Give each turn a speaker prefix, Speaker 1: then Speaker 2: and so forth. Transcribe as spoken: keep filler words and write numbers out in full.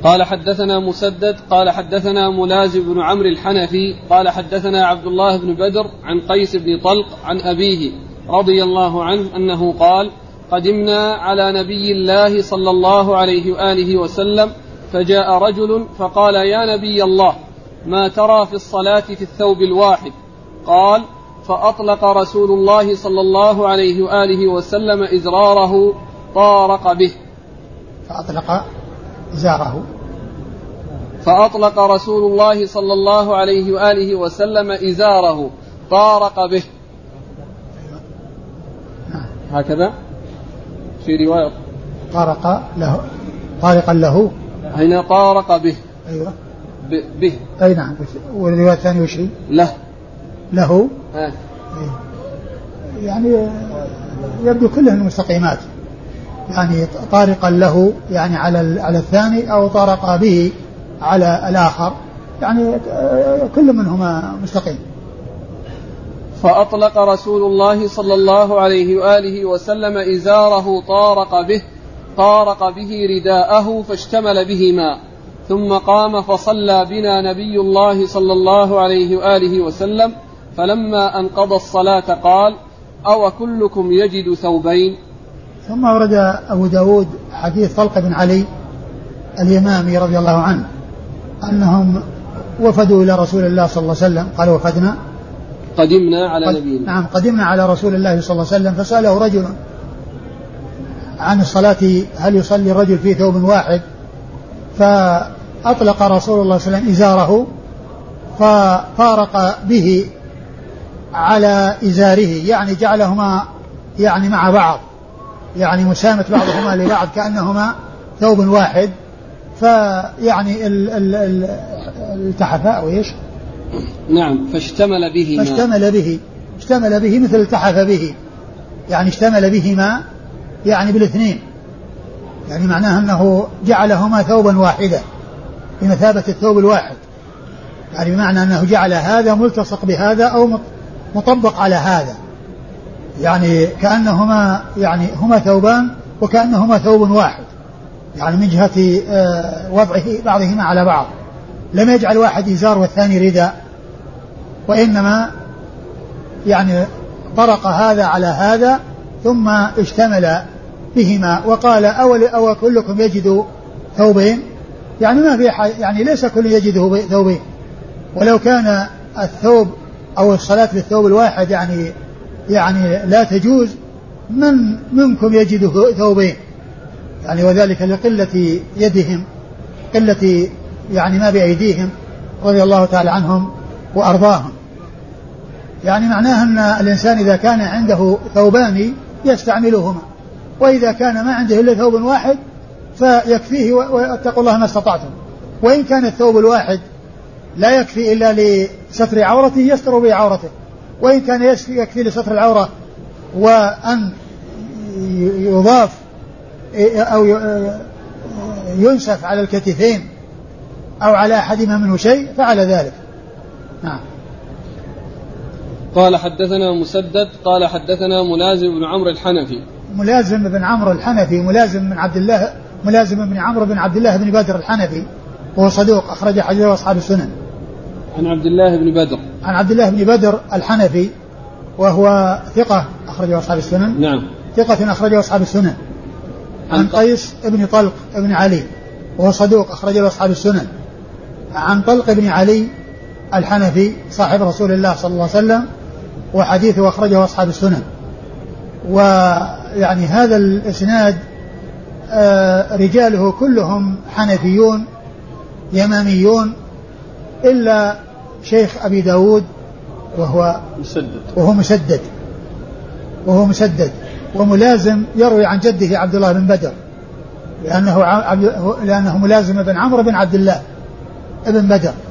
Speaker 1: قال حدثنا مسدد قال حدثنا ملازم بن عمرو الحنفي قال حدثنا عبد الله بن بدر عن قيس بن طلق عن أبيه رضي الله عنه أنه قال قدمنا على نبي الله صلى الله عليه وآله وسلم فجاء رجل فقال يا نبي الله ما ترى في الصلاة في الثوب الواحد؟ قال فأطلق رسول الله صلى الله عليه وآله وسلم إزراره طارق به
Speaker 2: فأطلق إزاره
Speaker 1: فأطلق رسول الله صلى الله عليه وآله وسلم إزاره طارق به. هكذا في رواية
Speaker 2: طارق له طارقا له
Speaker 1: هنا طارق به.
Speaker 2: أيوة
Speaker 1: به
Speaker 2: أي نعم. والرواية الثانية وشي
Speaker 1: له
Speaker 2: له
Speaker 1: آه.
Speaker 2: يعني يبدو كلهم مستقيمات، يعني طارقا له يعني على على الثاني أو طارق به على الآخر، يعني كل منهما مستقيم.
Speaker 1: فأطلق رسول الله صلى الله عليه وآله وسلم إزاره طارق به طارق به رداءه فاشتمل به ماء ثم قام فصلى بنا نبي الله صلى الله عليه وآله وسلم فلما أنقضى الصلاة قال أو كلكم يجد ثوبين؟
Speaker 2: ثم ورد أبو داود حديث طلق بن علي اليمامي رضي الله عنه أنهم وفدوا إلى رسول الله صلى الله عليه وسلم، قال وفدنا
Speaker 1: قدمنا على نبينا
Speaker 2: نعم قدمنا على رسول الله صلى الله عليه وسلم فسأله رجل عن الصلاة هل يصلي الرجل في ثوب واحد؟ فأطلق رسول الله صلى الله عليه وسلم إزاره فطارق به على إزاره، يعني جعلهما يعني مع بعض، يعني مسامة بعضهما لبعض كأنهما ثوب واحد، فيعني التحفا أو إيش؟
Speaker 1: نعم فاشتمل به
Speaker 2: فاشتمل به اشتمل به مثل التحف به، يعني اشتمل بهما يعني بالاثنين، يعني معناه أنه جعلهما ثوبا واحدا بمثابة الثوب الواحد، يعني بمعنى أنه جعل هذا ملتصق بهذا أو مطبق على هذا، يعني كأنهما يعني هما ثوبان وكأنهما ثوب واحد، يعني من جهة وضعه بعضهما على بعض، لم يجعل واحد إزار والثاني رداء، وإنما يعني طرق هذا على هذا ثم اشتمل بهما. وقال أول أو كلكم يجد ثوبين، يعني ما في يعني ليس كل يجد ثوبين، ولو كان الثوب أو الصلاة بالثوب الواحد يعني يعني لا تجوز، من منكم يجد ثوبين، يعني وذلك لقلة يدهم، قلة يعني ما بأيديهم رضي الله تعالى عنهم وأرضاهم، يعني معناه أن الإنسان إذا كان عنده ثوبان يستعملهما، وإذا كان ما عنده إلا ثوب واحد فيكفيه واتقوا الله ما استطعتم، وإن كان الثوب الواحد لا يكفي إلا لستر عورته يستر به عورته، وإن كان يكفي لستر العورة وأن يضاف أو ينسف على الكتفين أو على أحدهما منه شيء فعل ذلك. نعم.
Speaker 1: قال حدثنا مسدد قال حدثنا ملازم بن عمرو الحنفي
Speaker 2: ملازم بن عمرو الحنفي ملازم من عبد الله ملازم بن عمرو بن عبد الله بن بدر الحنفي، وهو صدوق أخرج حديثه أصحاب السنن.
Speaker 1: عن عبد الله بن بدر
Speaker 2: عن عبد الله بن بدر الحنفي وهو ثقة أخرجه أصحاب السنن.
Speaker 1: نعم
Speaker 2: ثقة أخرجه أصحاب السنن. عن قيس بن طلق بن علي وهو صدوق أخرجه أصحاب السنن. عن طلق بن علي الحنفي صاحب رسول الله صلى الله عليه وسلم، وحديثه أخرجه أصحاب السنن. ويعني هذا الإسناد رجاله كلهم حنفيون يماميون إلا شيخ أبي داود وهو
Speaker 1: مسدد
Speaker 2: وهو مسدد وهو مسدد وملازم يروي عن جده عبد الله بن بدر، لأنه لأنه ملازم بن عمرو بن عبد الله ابن بدر،